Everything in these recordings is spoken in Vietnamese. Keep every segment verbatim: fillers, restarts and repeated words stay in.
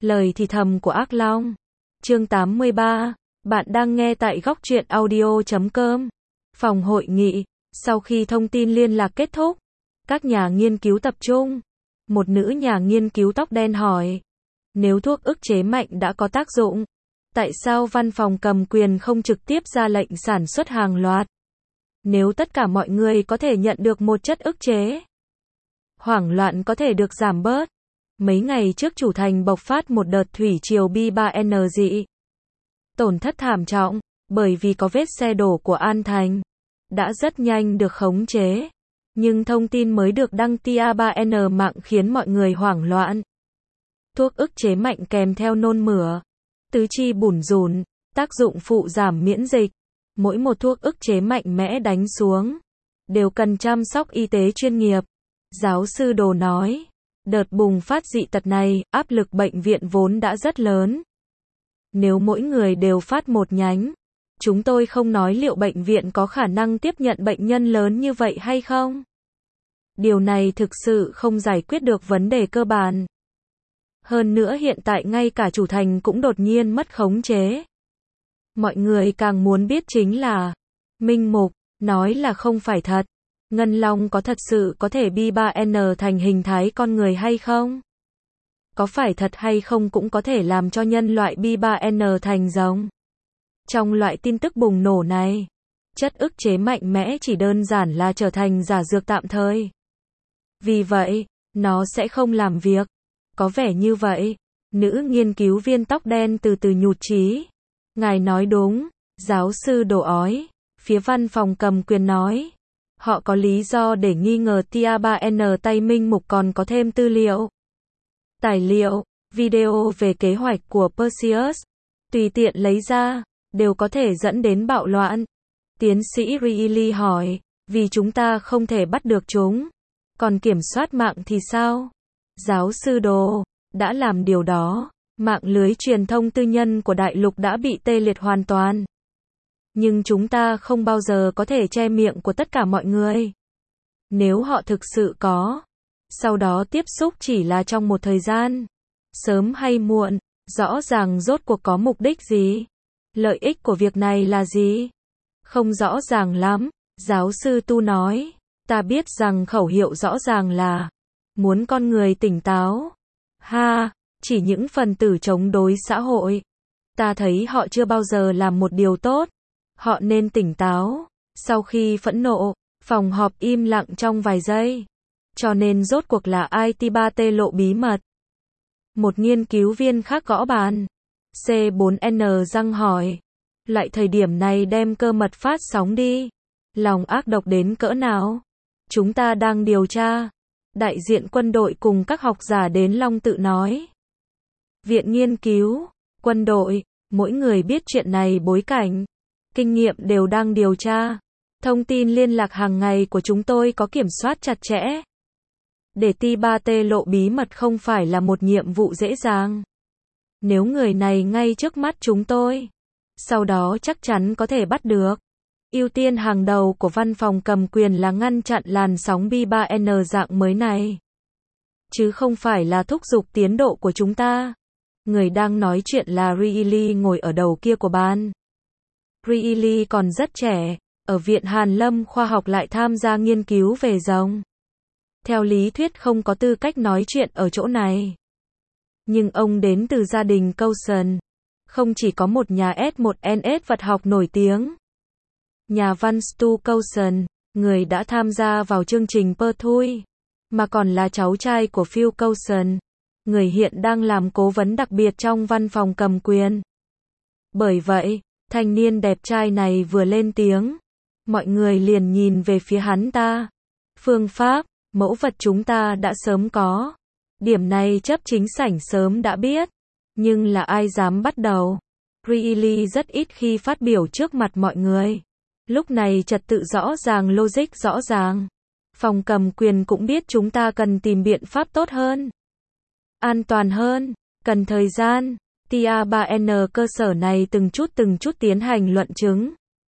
Lời thì thầm của ác long. Chương tám mươi ba. Bạn đang nghe tại góc truyện audio chấm com. Phòng hội nghị. Sau khi thông tin liên lạc kết thúc, các nhà nghiên cứu tập trung. Một nữ nhà nghiên cứu tóc đen hỏi. Nếu thuốc ức chế mạnh đã có tác dụng, tại sao văn phòng cầm quyền không trực tiếp ra lệnh sản xuất hàng loạt? Nếu tất cả mọi người có thể nhận được một chất ức chế, hoảng loạn có thể được giảm bớt. Mấy ngày trước chủ thành bộc phát một đợt thủy triều B ba N dị. Tổn thất thảm trọng, bởi vì có vết xe đổ của An Thành. Đã rất nhanh được khống chế. Nhưng thông tin mới được đăng T A ba N mạng khiến mọi người hoảng loạn. Thuốc ức chế mạnh kèm theo nôn mửa, tứ chi bủn rủn, tác dụng phụ giảm miễn dịch. Mỗi một thuốc ức chế mạnh mẽ đánh xuống, đều cần chăm sóc y tế chuyên nghiệp. Giáo sư Đồ nói, đợt bùng phát dị tật này, áp lực bệnh viện vốn đã rất lớn. Nếu mỗi người đều phát một nhánh, chúng tôi không nói liệu bệnh viện có khả năng tiếp nhận bệnh nhân lớn như vậy hay không. Điều này thực sự không giải quyết được vấn đề cơ bản. Hơn nữa hiện tại ngay cả chủ thành cũng đột nhiên mất khống chế. Mọi người càng muốn biết chính là, Minh Mục nói là không phải thật. Ngân Long có thật sự có thể B ba N thành hình thái con người hay không? Có phải thật hay không cũng có thể làm cho nhân loại B ba N thành rồng. Trong loại tin tức bùng nổ này, chất ức chế mạnh mẽ chỉ đơn giản là trở thành giả dược tạm thời. Vì vậy, nó sẽ không làm việc. Có vẻ như vậy. Nữ nghiên cứu viên tóc đen từ từ nhụt chí. Ngài nói đúng, giáo sư Đồ ói. Phía văn phòng cầm quyền nói. Họ có lý do để nghi ngờ T A ba N tay Minh Mục còn có thêm tư liệu, tài liệu, video về kế hoạch của Perseus. Tùy tiện lấy ra, đều có thể dẫn đến bạo loạn. Tiến sĩ Reilly hỏi, vì chúng ta không thể bắt được chúng, còn kiểm soát mạng thì sao? Giáo sư Đồ, đã làm điều đó, mạng lưới truyền thông tư nhân của đại lục đã bị tê liệt hoàn toàn. Nhưng chúng ta không bao giờ có thể che miệng của tất cả mọi người. Nếu họ thực sự có, sau đó tiếp xúc chỉ là trong một thời gian, sớm hay muộn, rõ ràng rốt cuộc có mục đích gì? Lợi ích của việc này là gì? Không rõ ràng lắm, giáo sư Tu nói. Ta biết rằng khẩu hiệu rõ ràng là muốn con người tỉnh táo. Ha, chỉ những phần tử chống đối xã hội. Ta thấy họ chưa bao giờ làm một điều tốt. Họ nên tỉnh táo. Sau khi phẫn nộ, phòng họp im lặng trong vài giây. Cho nên rốt cuộc là ai T ba T lộ bí mật? Một nghiên cứu viên khác gõ bàn. C bốn N răng hỏi. Lại thời điểm này đem cơ mật phát sóng đi. Lòng ác độc đến cỡ nào? Chúng ta đang điều tra. Đại diện quân đội cùng các học giả đến Long Tự nói. Viện nghiên cứu, quân đội, mỗi người biết chuyện này bối cảnh, kinh nghiệm đều đang điều tra. Thông tin liên lạc hàng ngày của chúng tôi có kiểm soát chặt chẽ. Để T ba T lộ bí mật không phải là một nhiệm vụ dễ dàng. Nếu người này ngay trước mắt chúng tôi, sau đó chắc chắn có thể bắt được. Ưu tiên hàng đầu của văn phòng cầm quyền là ngăn chặn làn sóng B ba N dạng mới này. Chứ không phải là thúc giục tiến độ của chúng ta. Người đang nói chuyện là Reilly ngồi ở đầu kia của bàn. Reilly còn rất trẻ, ở Viện Hàn Lâm Khoa học lại tham gia nghiên cứu về rồng. Theo lý thuyết không có tư cách nói chuyện ở chỗ này. Nhưng ông đến từ gia đình Coulson. Không chỉ có một nhà S một N S vật học nổi tiếng. Nhà văn Stu Coulson, người đã tham gia vào chương trình Pertwee, mà còn là cháu trai của Phil Coulson, người hiện đang làm cố vấn đặc biệt trong văn phòng cầm quyền. Bởi vậy, thanh niên đẹp trai này vừa lên tiếng, mọi người liền nhìn về phía hắn ta. Phương pháp, mẫu vật chúng ta đã sớm có. Điểm này chấp chính sảnh sớm đã biết. Nhưng là ai dám bắt đầu? Reilly rất ít khi phát biểu trước mặt mọi người. Lúc này trật tự rõ ràng, logic rõ ràng. Phòng cầm quyền cũng biết chúng ta cần tìm biện pháp tốt hơn, an toàn hơn, cần thời gian. T A ba N cơ sở này từng chút từng chút tiến hành luận chứng,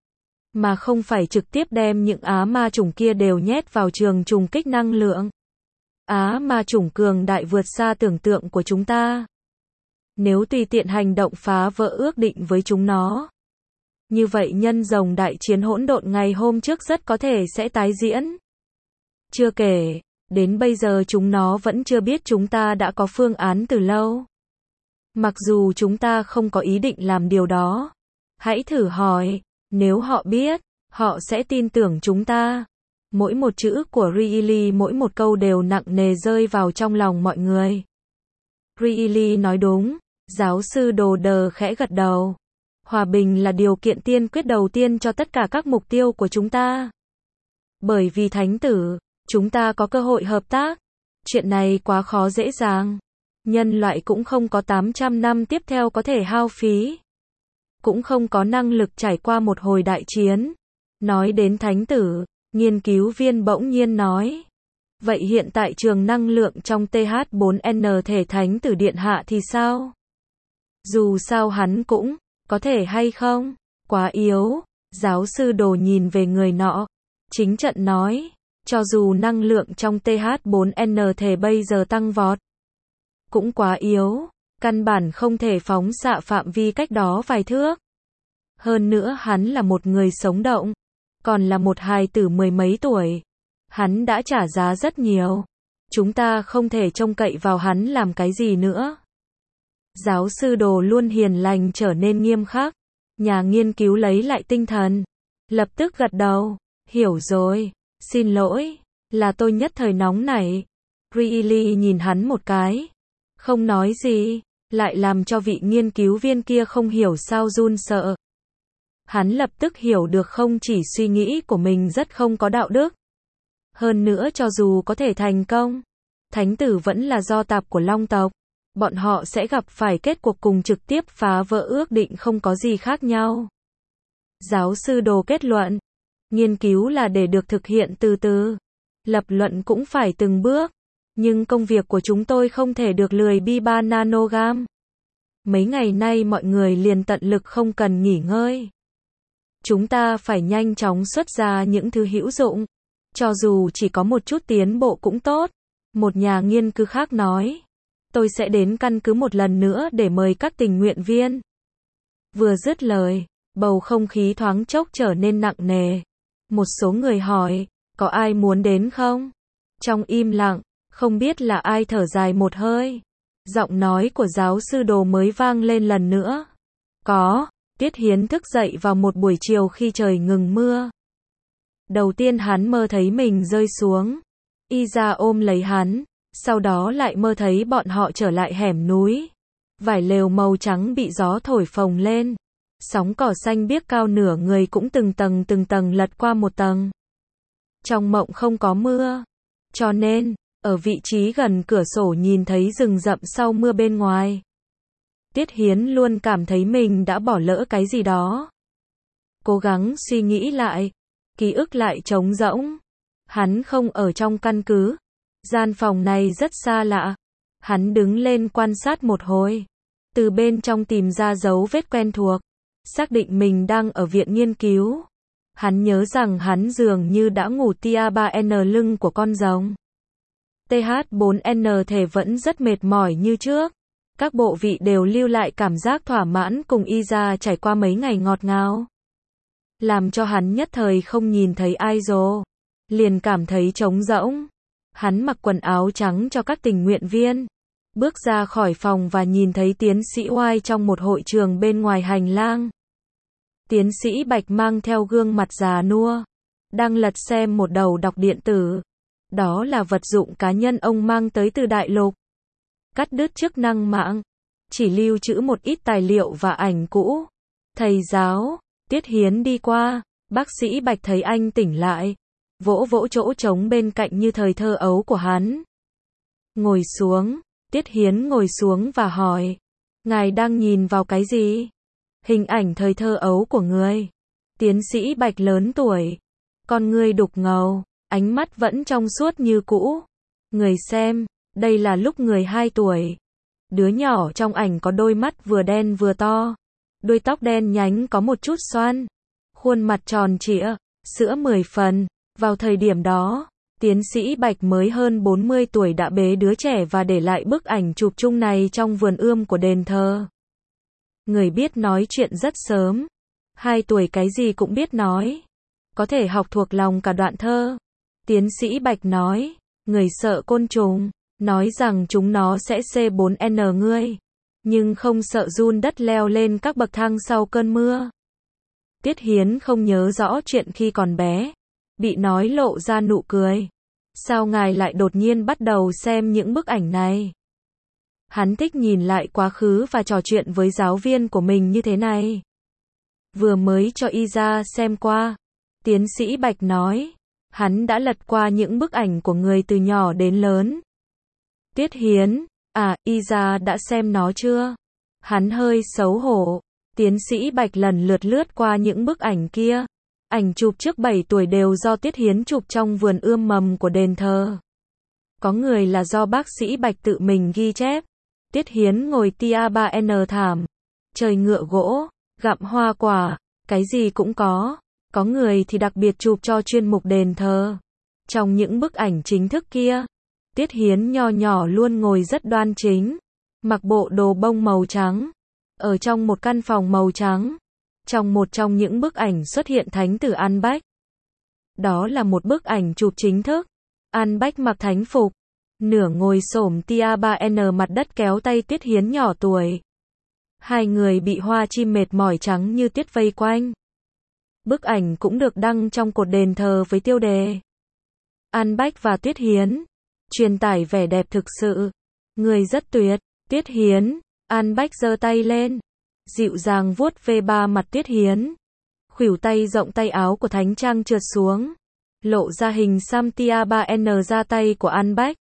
mà không phải trực tiếp đem những á ma chủng kia đều nhét vào trường trùng kích năng lượng. Á ma chủng cường đại vượt xa tưởng tượng của chúng ta. Nếu tùy tiện hành động phá vỡ ước định với chúng nó, như vậy nhân rồng đại chiến hỗn độn ngày hôm trước rất có thể sẽ tái diễn. Chưa kể, đến bây giờ chúng nó vẫn chưa biết chúng ta đã có phương án từ lâu. Mặc dù chúng ta không có ý định làm điều đó. Hãy thử hỏi, nếu họ biết, họ sẽ tin tưởng chúng ta. Mỗi một chữ của Reilly, mỗi một câu đều nặng nề rơi vào trong lòng mọi người. Reilly nói đúng, giáo sư Đồ Đờ khẽ gật đầu. Hòa bình là điều kiện tiên quyết đầu tiên cho tất cả các mục tiêu của chúng ta. Bởi vì thánh tử, chúng ta có cơ hội hợp tác. Chuyện này quá khó dễ dàng. Nhân loại cũng không có tám trăm năm tiếp theo có thể hao phí. Cũng không có năng lực trải qua một hồi đại chiến. Nói đến thánh tử, nghiên cứu viên bỗng nhiên nói. Vậy hiện tại trường năng lượng trong T H bốn N thể thánh tử điện hạ thì sao? Dù sao hắn cũng, có thể hay không? Quá yếu. Giáo sư Đồ nhìn về người nọ. Chính trận nói, cho dù năng lượng trong T H bốn N thể bây giờ tăng vọt, cũng quá yếu, căn bản không thể phóng xạ phạm vi cách đó vài thước. Hơn nữa hắn là một người sống động, còn là một hài tử mười mấy tuổi. Hắn đã trả giá rất nhiều. Chúng ta không thể trông cậy vào hắn làm cái gì nữa. Giáo sư Đồ luôn hiền lành trở nên nghiêm khắc. Nhà nghiên cứu lấy lại tinh thần. Lập tức gật đầu. Hiểu rồi. Xin lỗi. Là tôi nhất thời nóng nảy. Reilly nhìn hắn một cái. Không nói gì. Lại làm cho vị nghiên cứu viên kia không hiểu sao run sợ. Hắn lập tức hiểu được không chỉ suy nghĩ của mình rất không có đạo đức. Hơn nữa cho dù có thể thành công, thánh tử vẫn là do tạp của Long tộc. Bọn họ sẽ gặp phải kết cuộc cùng trực tiếp phá vỡ ước định không có gì khác nhau. Giáo sư Đồ kết luận, nghiên cứu là để được thực hiện từ từ. Lập luận cũng phải từng bước. Nhưng công việc của chúng tôi không thể được lười bi ba nanogam. Mấy ngày nay mọi người liền tận lực không cần nghỉ ngơi. Chúng ta phải nhanh chóng xuất ra những thứ hữu dụng. Cho dù chỉ có một chút tiến bộ cũng tốt. Một nhà nghiên cứu khác nói. Tôi sẽ đến căn cứ một lần nữa để mời các tình nguyện viên. Vừa dứt lời, bầu không khí thoáng chốc trở nên nặng nề. Một số người hỏi, có ai muốn đến không? Trong im lặng, không biết là ai thở dài một hơi. Giọng nói của giáo sư Đồ mới vang lên lần nữa. Có. Tiết Hiến thức dậy vào một buổi chiều khi trời ngừng mưa. Đầu tiên hắn mơ thấy mình rơi xuống. Y ra ôm lấy hắn. Sau đó lại mơ thấy bọn họ trở lại hẻm núi. Vải lều màu trắng bị gió thổi phồng lên. Sóng cỏ xanh biếc cao nửa người cũng từng tầng từng tầng lật qua một tầng. Trong mộng không có mưa. Cho nên, ở vị trí gần cửa sổ nhìn thấy rừng rậm sau mưa bên ngoài. Tiết Hiến luôn cảm thấy mình đã bỏ lỡ cái gì đó. Cố gắng suy nghĩ lại. Ký ức lại trống rỗng. Hắn không ở trong căn cứ. Gian phòng này rất xa lạ. Hắn đứng lên quan sát một hồi. Từ bên trong tìm ra dấu vết quen thuộc. Xác định mình đang ở viện nghiên cứu. Hắn nhớ rằng hắn dường như đã ngủ tia ba N lưng của con rồng. T H bốn N thể vẫn rất mệt mỏi như trước. Các bộ vị đều lưu lại cảm giác thỏa mãn cùng y ra trải qua mấy ngày ngọt ngào. Làm cho hắn nhất thời không nhìn thấy ai rồ. Liền cảm thấy trống rỗng. Hắn mặc quần áo trắng cho các tình nguyện viên. Bước ra khỏi phòng và nhìn thấy tiến sĩ White trong một hội trường bên ngoài hành lang. Tiến sĩ Bạch mang theo gương mặt già nua. Đang lật xem một đầu đọc điện tử. Đó là vật dụng cá nhân ông mang tới từ đại lục. Cắt đứt chức năng mạng. Chỉ lưu trữ một ít tài liệu và ảnh cũ. Thầy giáo, Tiết Hiến đi qua. Bác sĩ Bạch thấy anh tỉnh lại. Vỗ vỗ chỗ trống bên cạnh như thời thơ ấu của hắn. Ngồi xuống. Tiết Hiến ngồi xuống và hỏi. Ngài đang nhìn vào cái gì? Hình ảnh thời thơ ấu của người. Tiến sĩ Bạch lớn tuổi. Con ngươi đục ngầu. Ánh mắt vẫn trong suốt như cũ. Người xem, đây là lúc người hai tuổi. Đứa nhỏ trong ảnh có đôi mắt vừa đen vừa to. Đuôi tóc đen nhánh có một chút xoăn. Khuôn mặt tròn trịa, sữa mười phần. Vào thời điểm đó, Tiến sĩ Bạch mới hơn bốn mươi tuổi đã bế đứa trẻ và để lại bức ảnh chụp chung này trong vườn ươm của đền thờ. Người biết nói chuyện rất sớm. Hai tuổi cái gì cũng biết nói. Có thể học thuộc lòng cả đoạn thơ. Tiến sĩ Bạch nói, người sợ côn trùng, nói rằng chúng nó sẽ C bốn N ngươi, nhưng không sợ giun đất leo lên các bậc thang sau cơn mưa. Tiết Hiến không nhớ rõ chuyện khi còn bé, bị nói lộ ra nụ cười. Sao ngài lại đột nhiên bắt đầu xem những bức ảnh này? Hắn thích nhìn lại quá khứ và trò chuyện với giáo viên của mình như thế này. Vừa mới cho y ra xem qua. Tiến sĩ Bạch nói, hắn đã lật qua những bức ảnh của người từ nhỏ đến lớn. Tiết Hiến, à, y ra đã xem nó chưa? Hắn hơi xấu hổ. Tiến sĩ Bạch lần lượt lướt qua những bức ảnh kia. Ảnh chụp trước bảy tuổi đều do Tiết Hiến chụp trong vườn ươm mầm của đền thờ. Có người là do bác sĩ Bạch tự mình ghi chép. Tiết Hiến ngồi tia ba N thảm, trời ngựa gỗ, gặm hoa quả, cái gì cũng có. Có người thì đặc biệt chụp cho chuyên mục đền thờ. Trong những bức ảnh chính thức kia, Tiết Hiến nho nhỏ luôn ngồi rất đoan chính, mặc bộ đồ bông màu trắng, ở trong một căn phòng màu trắng. Trong một trong những bức ảnh xuất hiện Thánh tử An Bách. Đó là một bức ảnh chụp chính thức. An Bách mặc thánh phục, nửa ngồi xổm tia ba N mặt đất kéo tay Tiết Hiến nhỏ tuổi. Hai người bị hoa chim mệt mỏi trắng như tuyết vây quanh. Bức ảnh cũng được đăng trong cột đền thờ với tiêu đề An Bách và Tiết Hiến, truyền tải vẻ đẹp thực sự. Người rất tuyệt. Tiết Hiến, An Bách giơ tay lên, dịu dàng vuốt ve ba mặt Tiết Hiến. Khuỷu tay rộng tay áo của Thánh Trang trượt xuống, lộ ra hình xăm tia ba N ra tay của An Bách.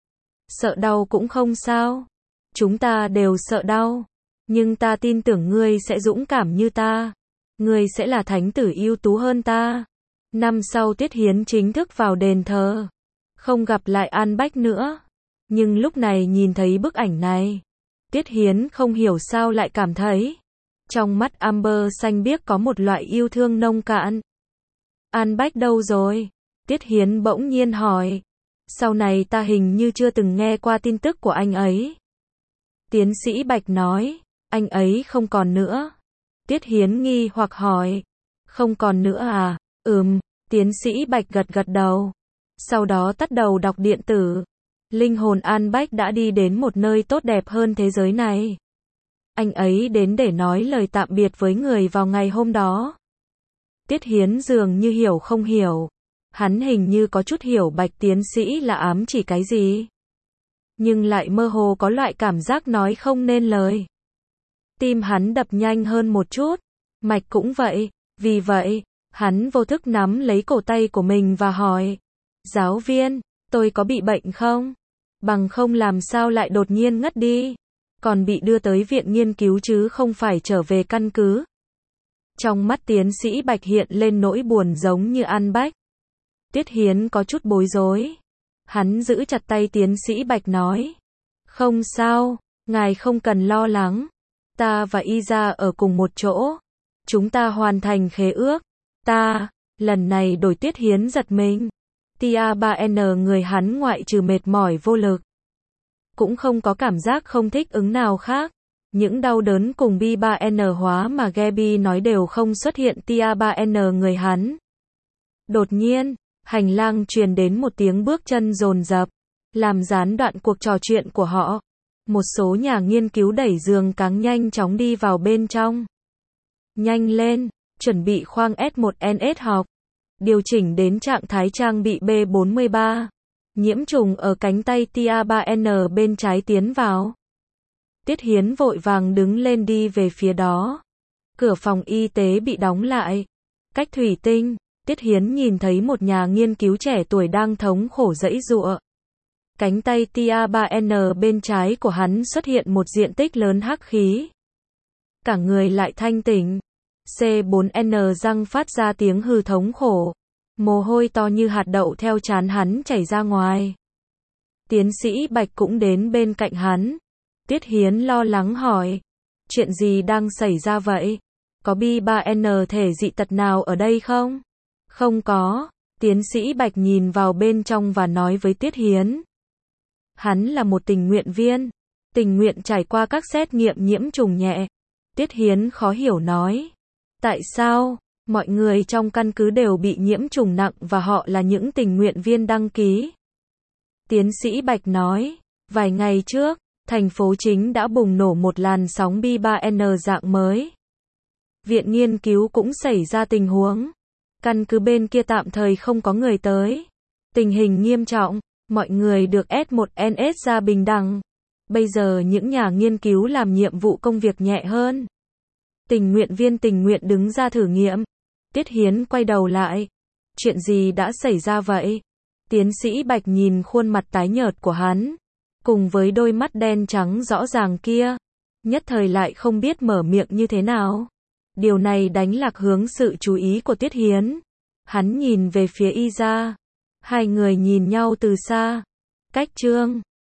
Sợ đau cũng không sao. Chúng ta đều sợ đau. Nhưng ta tin tưởng ngươi sẽ dũng cảm như ta. Ngươi sẽ là thánh tử ưu tú hơn ta. Năm sau Tiết Hiến chính thức vào đền thờ. Không gặp lại An Bách nữa. Nhưng lúc này nhìn thấy bức ảnh này, Tiết Hiến không hiểu sao lại cảm thấy trong mắt Amber xanh biếc có một loại yêu thương nông cạn. An Bách đâu rồi? Tiết Hiến bỗng nhiên hỏi. Sau này ta hình như chưa từng nghe qua tin tức của anh ấy. Tiến sĩ Bạch nói, anh ấy không còn nữa. Tiết Hiến nghi hoặc hỏi, không còn nữa à? Ừm, tiến sĩ Bạch gật gật đầu. Sau đó tắt đầu đọc điện tử. Linh hồn An Bách đã đi đến một nơi tốt đẹp hơn thế giới này. Anh ấy đến để nói lời tạm biệt với người vào ngày hôm đó. Tiết Hiến dường như hiểu không hiểu. Hắn hình như có chút hiểu Bạch tiến sĩ là ám chỉ cái gì. Nhưng lại mơ hồ có loại cảm giác nói không nên lời. Tim hắn đập nhanh hơn một chút. Mạch cũng vậy. Vì vậy, hắn vô thức nắm lấy cổ tay của mình và hỏi. Giáo viên, tôi có bị bệnh không? Bằng không làm sao lại đột nhiên ngất đi. Còn bị đưa tới viện nghiên cứu chứ không phải trở về căn cứ. Trong mắt tiến sĩ Bạch hiện lên nỗi buồn giống như An Bách. Tiết Hiến có chút bối rối. Hắn giữ chặt tay tiến sĩ Bạch nói. Không sao, ngài không cần lo lắng. Ta và y ra ở cùng một chỗ. Chúng ta hoàn thành khế ước. Ta, lần này đổi Tiết Hiến giật mình. Tia ba N người hắn ngoại trừ mệt mỏi vô lực. Cũng không có cảm giác không thích ứng nào khác. Những đau đớn cùng bi ba N hóa mà Gaby nói đều không xuất hiện tia ba N người hắn. Đột nhiên, hành lang truyền đến một tiếng bước chân dồn dập, làm gián đoạn cuộc trò chuyện của họ. Một số nhà nghiên cứu đẩy giường cáng nhanh chóng đi vào bên trong. Nhanh lên, chuẩn bị khoang S một N S học. Điều chỉnh đến trạng thái trang bị B bốn mươi ba. Nhiễm trùng ở cánh tay tia ba N bên trái tiến vào. Tiết Hiến vội vàng đứng lên đi về phía đó. Cửa phòng y tế bị đóng lại. Cách thủy tinh, Tiết Hiến nhìn thấy một nhà nghiên cứu trẻ tuổi đang thống khổ giãy giụa. Cánh tay tia ba N bên trái của hắn xuất hiện một diện tích lớn hắc khí. Cả người lại thanh tỉnh. C bốn N răng phát ra tiếng hừ thống khổ. Mồ hôi to như hạt đậu theo trán hắn chảy ra ngoài. Tiến sĩ Bạch cũng đến bên cạnh hắn. Tiết Hiến lo lắng hỏi. Chuyện gì đang xảy ra vậy? Có bi ba N thể dị tật nào ở đây không? Không có. Tiến sĩ Bạch nhìn vào bên trong và nói với Tiết Hiến. Hắn là một tình nguyện viên, tình nguyện trải qua các xét nghiệm nhiễm trùng nhẹ. Tiết Hiến khó hiểu nói. Tại sao? Mọi người trong căn cứ đều bị nhiễm trùng nặng và họ là những tình nguyện viên đăng ký. Tiến sĩ Bạch nói, vài ngày trước, thành phố chính đã bùng nổ một làn sóng B ba N dạng mới. Viện nghiên cứu cũng xảy ra tình huống. Căn cứ bên kia tạm thời không có người tới. Tình hình nghiêm trọng, mọi người được S một N S ra bình đẳng. Bây giờ những nhà nghiên cứu làm nhiệm vụ công việc nhẹ hơn. Tình nguyện viên tình nguyện đứng ra thử nghiệm. Tiết Hiến quay đầu lại. Chuyện gì đã xảy ra vậy? Tiến sĩ Bạch nhìn khuôn mặt tái nhợt của hắn, cùng với đôi mắt đen trắng rõ ràng kia, nhất thời lại không biết mở miệng như thế nào. Điều này đánh lạc hướng sự chú ý của Tiết Hiến. Hắn nhìn về phía Y Gia. Hai người nhìn nhau từ xa. Cách chương